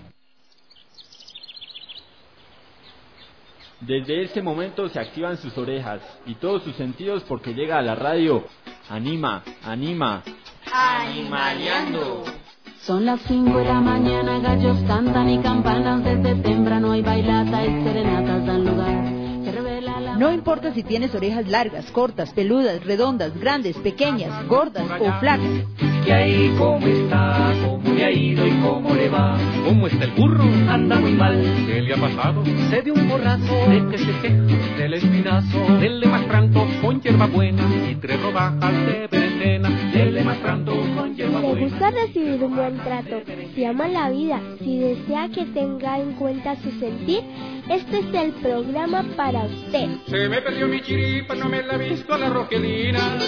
Desde ese momento se activan sus orejas y todos sus sentidos porque llega a la radio. Anima, anima. Animaleando. Son las cinco de la mañana, gallos cantan y campanas desde temprano hay bailatas y serenatas dan lugar. Se revela la... No importa si tienes orejas largas, cortas, peludas, redondas, grandes, pequeñas, gordas o flacas. ¿Qué hay? ¿Cómo está? ¿Cómo le ha ido y cómo le va? ¿Cómo está el burro? Anda muy mal. ¿Qué le ha pasado? Se dio un borrazo. ¿De que se queja? Del espinazo. Dele más pranto con hierbabuena y tres rodajas de berenjena. Dele más pranto con hierbabuena. ¿Le gusta recibir un buen trato? Si ama la vida, si desea que tenga en cuenta su sentir, este es el programa para usted. Se me perdió mi chiripa, no me la he visto a la Rogelina.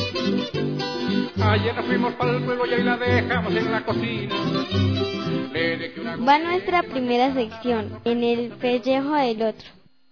Ayer nos fuimos para el pueblo y ahí la dejamos en la cocina. Le dejé una... Va nuestra primera sección, en el pellejo del otro.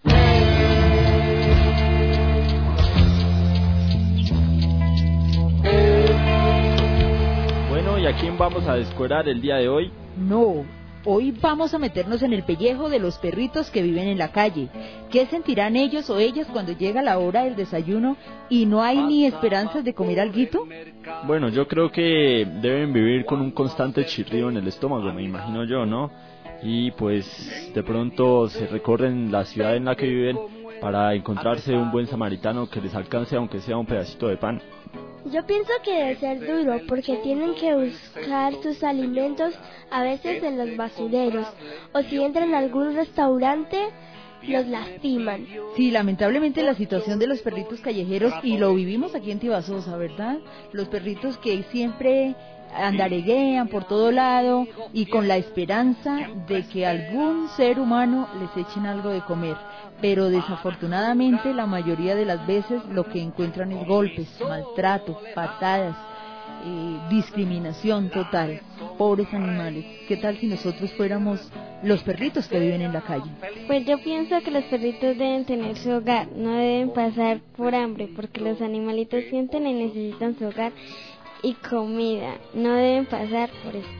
Bueno, ¿y a quién vamos a descuerar el día de hoy? No, hoy vamos a meternos en el pellejo de los perritos que viven en la calle. ¿Qué sentirán ellos o ellas cuando llega la hora del desayuno y no hay ni esperanzas de comer alguito? Bueno, yo creo que deben vivir con un constante chirrido en el estómago, me imagino yo, ¿no? Y pues de pronto se recorren la ciudad en la que viven para encontrarse un buen samaritano que les alcance aunque sea un pedacito de pan. Yo pienso que debe ser duro porque tienen que buscar sus alimentos a veces en los basureros o si entran a algún restaurante los lastiman. Sí, lamentablemente la situación de los perritos callejeros, y lo vivimos aquí en Tibasosa, ¿verdad? Los perritos que siempre andareguean por todo lado y con la esperanza de que algún ser humano les echen algo de comer, pero desafortunadamente la mayoría de las veces lo que encuentran es golpes, maltrato, patadas, eh, discriminación total. Pobres animales. ¿Qué tal si nosotros fuéramos los perritos que viven en la calle? Pues yo pienso que los perritos deben tener su hogar, no deben pasar por hambre, porque los animalitos sienten y necesitan su hogar y comida, no deben pasar por eso.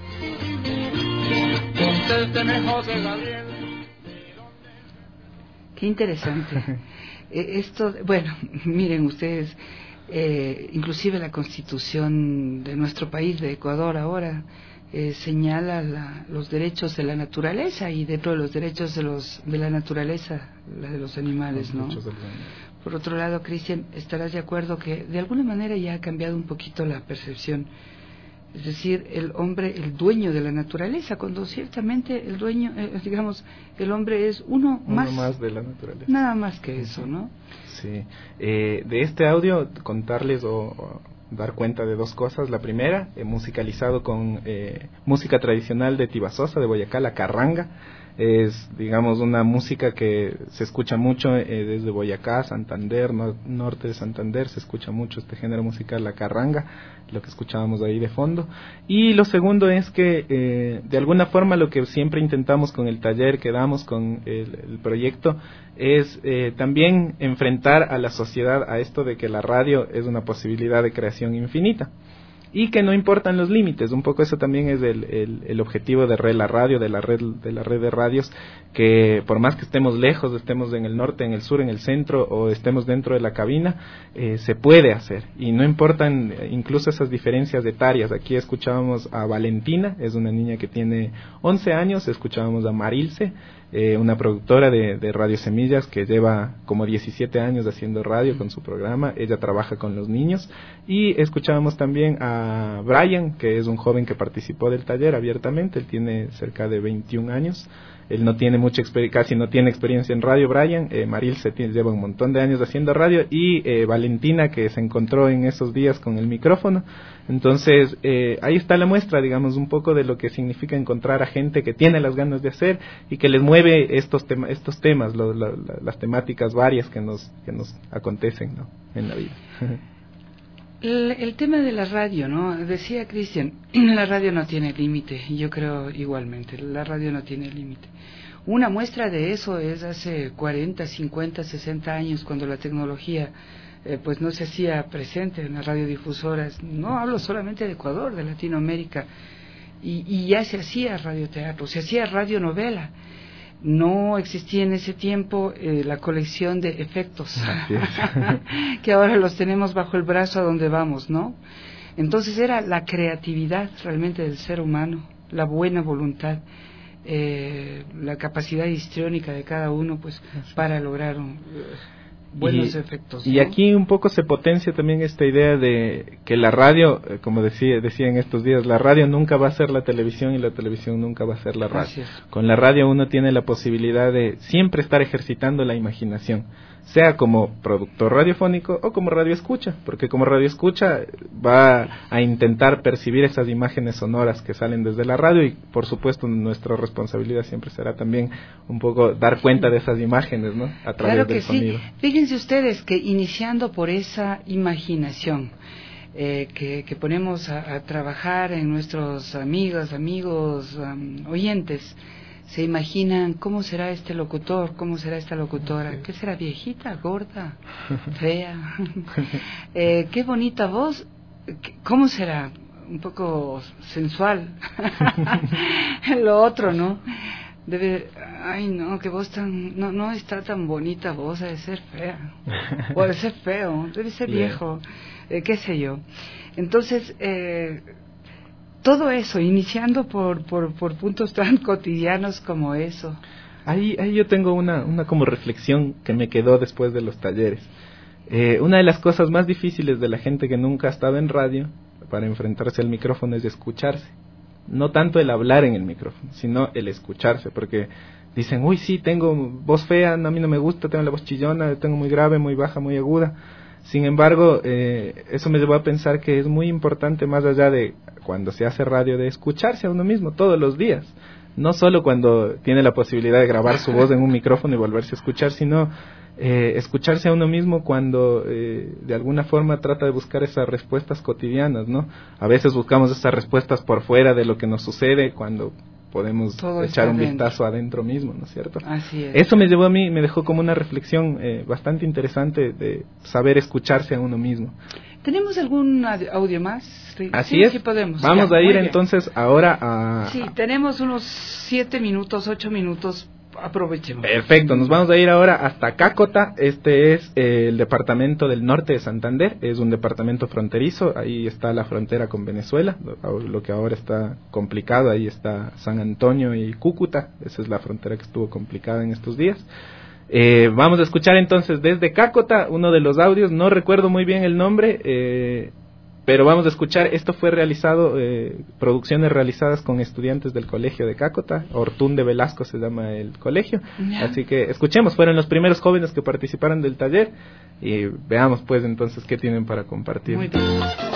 Qué interesante. Esto, bueno, miren ustedes, eh, inclusive la Constitución de nuestro país, de Ecuador ahora, eh, señala la, los derechos de la naturaleza, y dentro de los derechos de los de la naturaleza, la de los animales, ¿no? Por otro lado, Cristian, estarás de acuerdo que de alguna manera ya ha cambiado un poquito la percepción, es decir, el hombre, el dueño de la naturaleza, cuando ciertamente el dueño, eh, digamos, el hombre es uno, uno más, más de la naturaleza. Nada más que eso, ¿no? Sí. Eh, de este audio, contarles o, o dar cuenta de dos cosas. La primera, eh, musicalizado con eh, música tradicional de Tibasosa, de Boyacá, la carranga. Es, digamos, una música que se escucha mucho eh, desde Boyacá, Santander, no, norte de Santander, se escucha mucho este género musical, la carranga, lo que escuchábamos ahí de fondo. Y lo segundo es que, eh, de alguna forma, lo que siempre intentamos con el taller que damos, con el, el proyecto, es eh, también enfrentar a la sociedad a esto de que la radio es una posibilidad de creación infinita. Y que no importan los límites. Un poco eso también es el, el, el objetivo de Red La Radio, de la red de la red de radios, que por más que estemos lejos, estemos en el norte, en el sur, en el centro, o estemos dentro de la cabina, eh, se puede hacer. Y no importan incluso esas diferencias etarias. Aquí escuchábamos a Valentina, es una niña que tiene once años, escuchábamos a Marilce, Eh, una productora de, de Radio Semillas que lleva como diecisiete años haciendo radio con su programa. Ella trabaja con los niños. Y escuchábamos también a Brian, que es un joven que participó del taller abiertamente. Él tiene cerca de veintiún años. Él no tiene mucha experiencia, casi no tiene experiencia en radio, Brian. Eh, Marilce tiene, lleva un montón de años haciendo radio. Y eh, Valentina, que se encontró en esos días con el micrófono. Entonces, eh, ahí está la muestra, digamos, un poco de lo que significa encontrar a gente que tiene las ganas de hacer y que les mueve estos, tema, estos temas, lo, lo, la, las temáticas varias que nos, que nos acontecen, ¿no?, en la vida. El, el tema de la radio, ¿no? Decía Cristian, la radio no tiene límite, y yo creo igualmente, la radio no tiene límite. Una muestra de eso es hace cuarenta, cincuenta, sesenta años, cuando la tecnología eh, pues no se hacía presente en las radiodifusoras. No hablo solamente de Ecuador, de Latinoamérica, y, y ya se hacía radioteatro, se hacía radionovela. No existía en ese tiempo eh, la colección de efectos que ahora los tenemos bajo el brazo a donde vamos, ¿no? Entonces era la creatividad realmente del ser humano, la buena voluntad, eh, la capacidad histriónica de cada uno, pues, para lograr un, buenos y, efectos, ¿no? Y aquí un poco se potencia también esta idea de que la radio, eh, como decía, decía en estos días, la radio nunca va a ser la televisión y la televisión nunca va a ser la radio. Con la radio uno tiene la posibilidad de siempre estar ejercitando la imaginación, sea como productor radiofónico o como radioescucha, porque como radioescucha va a intentar percibir esas imágenes sonoras que salen desde la radio, y por supuesto nuestra responsabilidad siempre será también un poco dar cuenta de esas imágenes, ¿no?, a través claro que del sonido. Sí. Fíjense ustedes que iniciando por esa imaginación eh, que, que ponemos a, a trabajar en nuestros amigos, amigos, um, oyentes, se imaginan cómo será este locutor, cómo será esta locutora, qué será, viejita, gorda, fea, eh, qué bonita voz, cómo será, un poco sensual, lo otro, ¿no? Debe, ay no, qué voz tan, no, no está tan bonita voz, debe ser fea, o debe ser feo, debe ser viejo, eh, qué sé yo. Entonces, eh, todo eso, iniciando por, por, por puntos tan cotidianos como eso. Ahí, ahí yo tengo una, una como reflexión que me quedó después de los talleres. Eh, una de las cosas más difíciles de la gente que nunca ha estado en radio para enfrentarse al micrófono es escucharse. No tanto el hablar en el micrófono, sino el escucharse, porque dicen, uy, sí, tengo voz fea, no, a mí no me gusta, tengo la voz chillona, tengo muy grave, muy baja, muy aguda. Sin embargo, eh, eso me llevó a pensar que es muy importante, más allá de cuando se hace radio, de escucharse a uno mismo todos los días. No solo cuando tiene la posibilidad de grabar su voz en un micrófono y volverse a escuchar, sino eh, escucharse a uno mismo cuando eh, de alguna forma trata de buscar esas respuestas cotidianas, ¿no? A veces buscamos esas respuestas por fuera de lo que nos sucede, cuando podemos todo echar un adentro. vistazo adentro mismo, ¿no es cierto? Así es. Eso me llevó a mí, me dejó como una reflexión eh, bastante interesante de saber escucharse a uno mismo. ¿Tenemos algún audio más? Sí, Así sí, es. sí podemos. Vamos Ya, a muy ir bien. entonces ahora a... Sí, tenemos unos siete minutos, ocho minutos. Aprovechemos. Perfecto, nos vamos a ir ahora hasta Cácota. Este es eh, el departamento del norte de Santander, es un departamento fronterizo, ahí está la frontera con Venezuela, lo, lo que ahora está complicado, ahí está San Antonio y Cúcuta, esa es la frontera que estuvo complicada en estos días. Eh, vamos a escuchar entonces desde Cácota uno de los audios, no recuerdo muy bien el nombre, eh, pero vamos a escuchar, esto fue realizado, eh, producciones realizadas con estudiantes del colegio de Cácota, Ortún de Velasco se llama el colegio, Ya. así que escuchemos, fueron los primeros jóvenes que participaron del taller y veamos pues entonces qué tienen para compartir. Muy bien.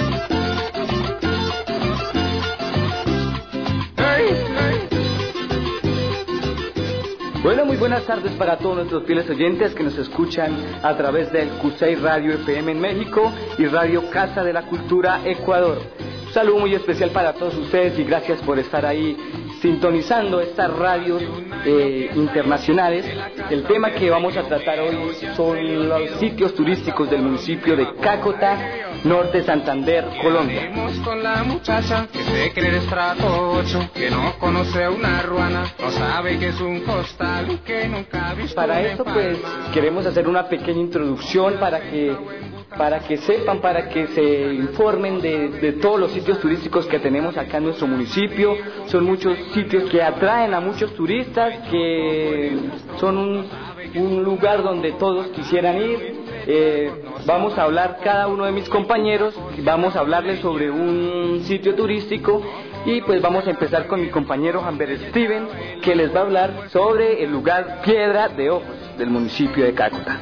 Bueno, muy buenas tardes para todos nuestros fieles oyentes que nos escuchan a través del Q seis Radio F M en México y Radio Casa de la Cultura Ecuador. Un saludo muy especial para todos ustedes y gracias por estar ahí sintonizando estas radios eh, internacionales. El tema que vamos a tratar hoy son los sitios turísticos del municipio de Cácota, norte de Santander, Colombia. Con la muchacha que se cree de estrato ocho, que no conoce una ruana, no sabe que es un costal y que nunca ha visto. Para esto pues queremos hacer una pequeña introducción para que para que sepan, para que se informen de, de todos los sitios turísticos que tenemos acá en nuestro municipio. Son muchos sitios que atraen a muchos turistas, que son un, un lugar donde todos quisieran ir. Eh, vamos a hablar, cada uno de mis compañeros, vamos a hablarles sobre un sitio turístico y pues vamos a empezar con mi compañero Humber Steven, que les va a hablar sobre el lugar Piedra de Ojos del municipio de Cácota.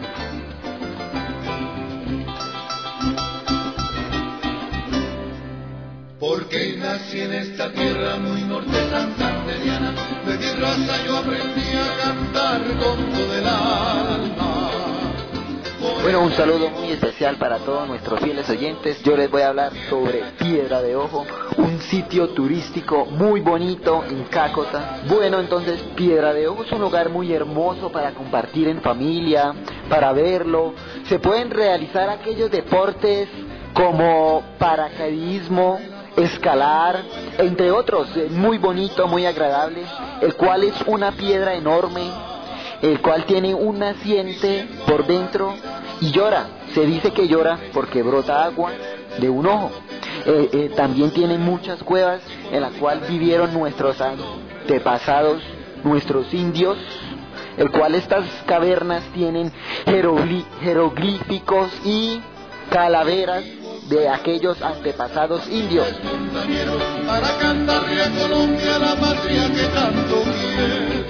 Porque nací en esta tierra muy norte santanderiana, de mi raza yo aprendí a cantar con todo el alma. Bueno, un saludo muy especial para todos nuestros fieles oyentes. Yo les voy a hablar sobre Piedra de Ojo, un sitio turístico muy bonito en Cácota. Bueno, entonces Piedra de Ojo es un lugar muy hermoso para compartir en familia, para verlo. Se pueden realizar aquellos deportes como paracaidismo, escalar, entre otros, muy bonito, muy agradable, el cual es una piedra enorme, el cual tiene un naciente por dentro y llora. Se dice que llora porque brota agua de un ojo. Eh, eh, también tiene muchas cuevas en las cuales vivieron nuestros antepasados, nuestros indios, el cual estas cavernas tienen jeroglí- jeroglíficos y calaveras de aquellos antepasados indios. Para cantarle a Colombia la patria que tanto quiero.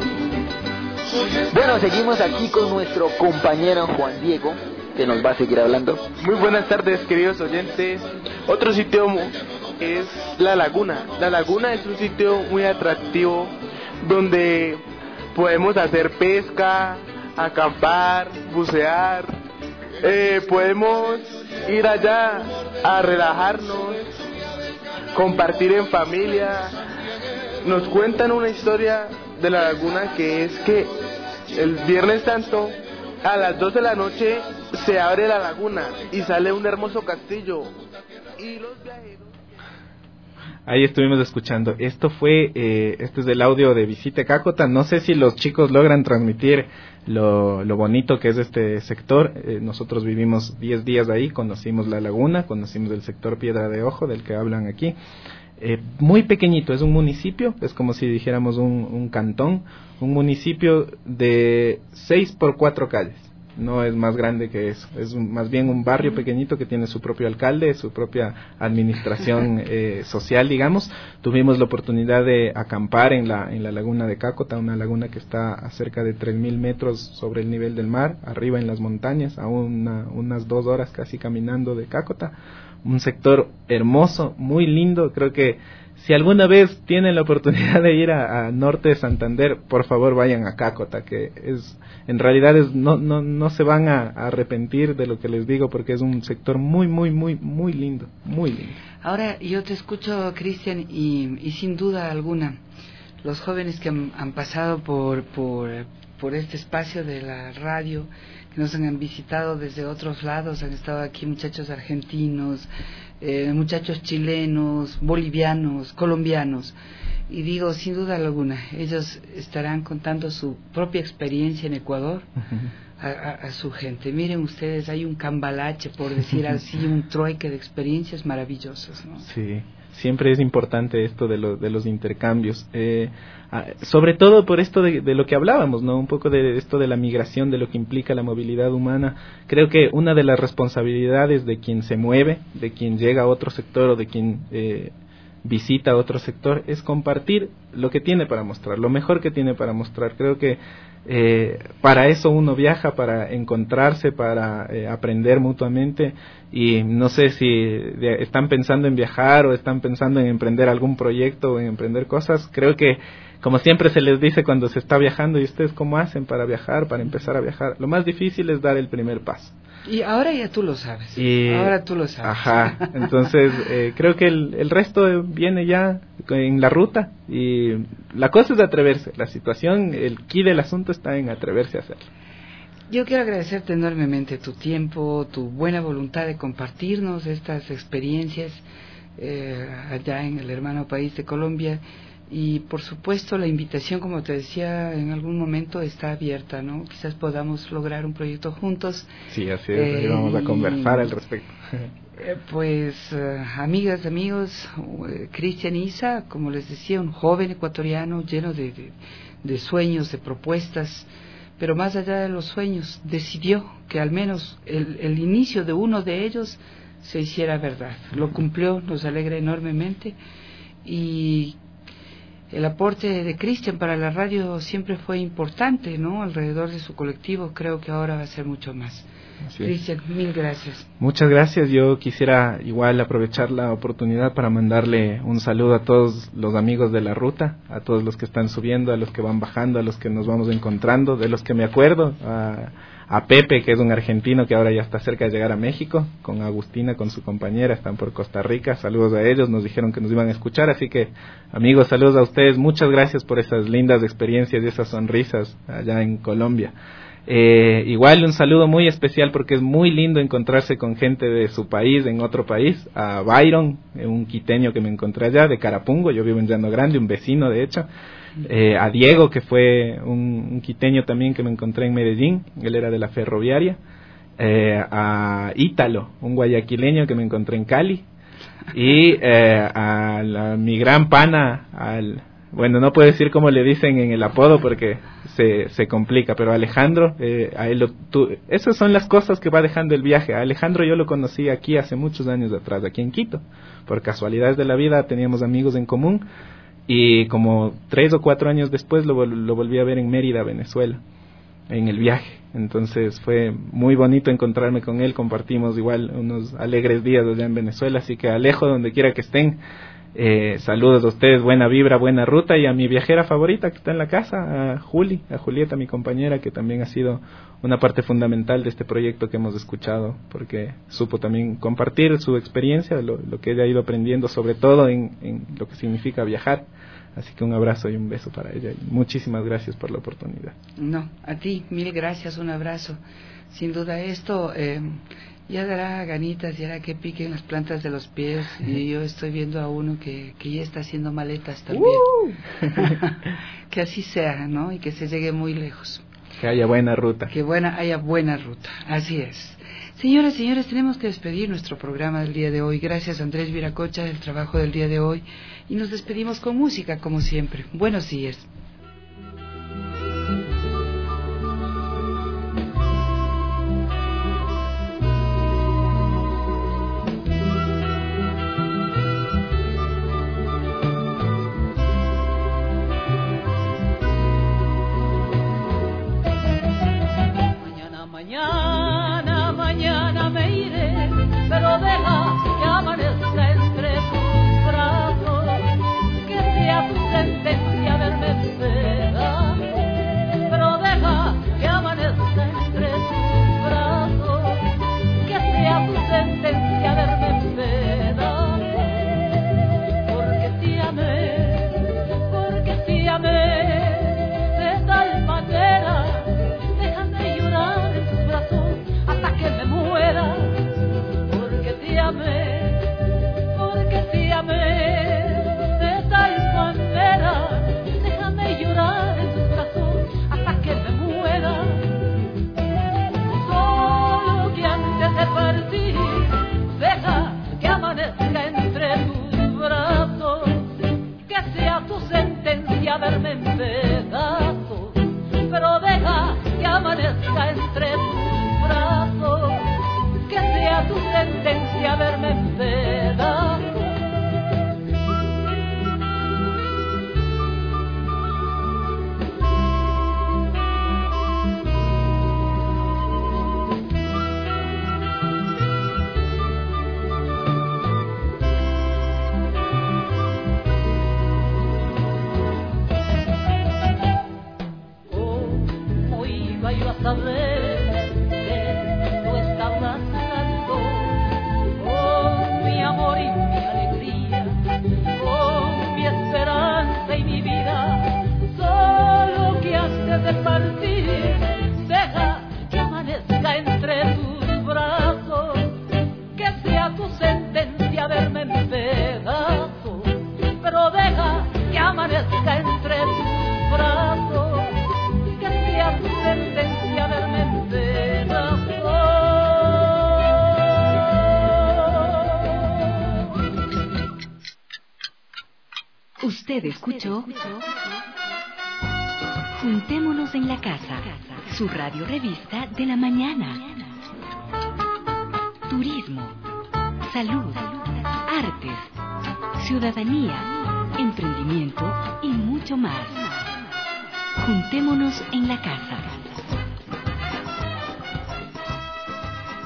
Bueno, seguimos aquí con nuestro compañero Juan Diego, que nos va a seguir hablando. Muy buenas tardes, queridos oyentes. Otro sitio es La Laguna. La Laguna es un sitio muy atractivo donde podemos hacer pesca, acampar, bucear. Eh, podemos ir allá a relajarnos, compartir en familia. Nos cuentan una historia de La Laguna que es que el Viernes Santo a las doce de la noche se abre la laguna y sale un hermoso castillo y los viajeros... Ahí estuvimos escuchando. Esto fue, eh, este es el audio de Visita Cácota. No sé si los chicos logran transmitir lo, lo bonito que es este sector. Eh, nosotros vivimos diez días ahí, conocimos la laguna, conocimos el sector Piedra de Ojo del que hablan aquí. Eh, muy pequeñito, es un municipio, es como si dijéramos un, un cantón, un municipio de seis por cuatro calles. no es más grande que eso, es un, más bien un barrio pequeñito que tiene su propio alcalde, su propia administración eh, social, digamos. Tuvimos la oportunidad de acampar en la en la laguna de Cácota, una laguna que está a cerca de tres mil metros sobre el nivel del mar, arriba en las montañas, a una, unas dos horas casi caminando de Cácota. Un sector hermoso, muy lindo. Creo que si alguna vez tienen la oportunidad de ir a, a norte de Santander, por favor vayan a Cácota, que es en realidad es, no no no se van a, a arrepentir de lo que les digo, porque es un sector muy muy muy muy lindo, muy lindo. Ahora yo te escucho, Cristian, y, y sin duda alguna los jóvenes que han, han pasado por por por este espacio de la radio, que nos han visitado desde otros lados, han estado aquí muchachos argentinos, eh, muchachos chilenos, bolivianos, colombianos, y digo, sin duda alguna, ellos estarán contando su propia experiencia en Ecuador uh-huh. a, a, a su gente. Miren ustedes, hay un cambalache, por decir así, un trueque de experiencias maravillosas, ¿no? Sí. Siempre es importante esto de, lo, de los intercambios, eh, a, sobre todo por esto de, de lo que hablábamos, ¿no? Un poco de esto de la migración, de lo que implica la movilidad humana. Creo que una de las responsabilidades de quien se mueve, de quien llega a otro sector o de quien eh, visita otro sector, es compartir lo que tiene para mostrar, lo mejor que tiene para mostrar. Creo que eh, para eso uno viaja, para encontrarse, para eh, aprender mutuamente. Y no sé si de, están pensando en viajar o están pensando en emprender algún proyecto o en emprender cosas. Creo que, como siempre se les dice cuando se está viajando, ¿y ustedes cómo hacen para viajar, para empezar a viajar? Lo más difícil es dar el primer paso. Y ahora ya tú lo sabes. Y, ahora tú lo sabes. Ajá. Entonces, eh, creo que el, el resto viene ya en la ruta. Y la cosa es atreverse. La situación, el quid del asunto está en atreverse a hacerlo. Yo quiero agradecerte enormemente tu tiempo, tu buena voluntad de compartirnos estas experiencias eh, allá en el hermano país de Colombia. Y por supuesto la invitación, como te decía, en algún momento está abierta, ¿no? Quizás podamos lograr un proyecto juntos. Sí, así es, eh, vamos a conversar al respecto. Eh, pues, uh, amigas, amigos, uh, Cristian Isa, como les decía, un joven ecuatoriano lleno de, de, de sueños, de propuestas, pero más allá de los sueños, decidió que al menos el, el inicio de uno de ellos se hiciera verdad. Lo cumplió, nos alegra enormemente, y el aporte de Cristian para la radio siempre fue importante, ¿no? Alrededor de su colectivo, creo que ahora va a ser mucho más. Cristian, mil gracias. Muchas gracias. Yo quisiera igual aprovechar la oportunidad para mandarle un saludo a todos los amigos de la ruta, a todos los que están subiendo, a los que van bajando, a los que nos vamos encontrando, de los que me acuerdo, a, a Pepe, que es un argentino que ahora ya está cerca de llegar a México, con Agustina, con su compañera, están por Costa Rica. Saludos a ellos, nos dijeron que nos iban a escuchar, así que amigos, saludos a ustedes, muchas gracias por esas lindas experiencias y esas sonrisas allá en Colombia. Eh, igual un saludo muy especial porque es muy lindo encontrarse con gente de su país en otro país, a Byron, un quiteño que me encontré allá de Carapungo, yo vivo en Llano Grande, un vecino de hecho, eh, a Diego, que fue un, un quiteño también que me encontré en Medellín, él era de la ferroviaria, eh, a Ítalo, un guayaquileño que me encontré en Cali, y eh, a, la, a mi gran pana, al bueno, no puedo decir cómo le dicen en el apodo porque se, se complica, pero Alejandro, eh, a él lo, tú, esas son las cosas que va dejando el viaje. A Alejandro yo lo conocí aquí hace muchos años atrás, aquí en Quito. Por casualidades de la vida teníamos amigos en común y como tres o cuatro años después lo, lo volví a ver en Mérida, Venezuela, en el viaje. Entonces fue muy bonito encontrarme con él, compartimos igual unos alegres días allá en Venezuela, así que Alejo, donde quiera que estén, Eh, saludos a ustedes, buena vibra, buena ruta, y a mi viajera favorita que está en la casa, a Juli, a Julieta, mi compañera, que también ha sido una parte fundamental de este proyecto que hemos escuchado, porque supo también compartir su experiencia, lo, lo que ella ha ido aprendiendo, sobre todo en, en lo que significa viajar. Así que un abrazo y un beso para ella, y muchísimas gracias por la oportunidad. No, a ti, mil gracias, un abrazo. Sin duda esto eh, ya dará ganitas, ya hará que piquen las plantas de los pies, y yo estoy viendo a uno que, que ya está haciendo maletas también. Uh. Que así sea, ¿no? Y que se llegue muy lejos. Que haya buena ruta. Que buena, haya buena ruta, así es. Señoras y señores, tenemos que despedir nuestro programa del día de hoy. Gracias a Andrés Viracocha del trabajo del día de hoy, y nos despedimos con música como siempre. Buenos días. Usted escuchó Juntémonos en la Casa, su radio revista de la mañana. Turismo, salud, artes, ciudadanía, emprendimiento y mucho más. Juntémonos en la Casa.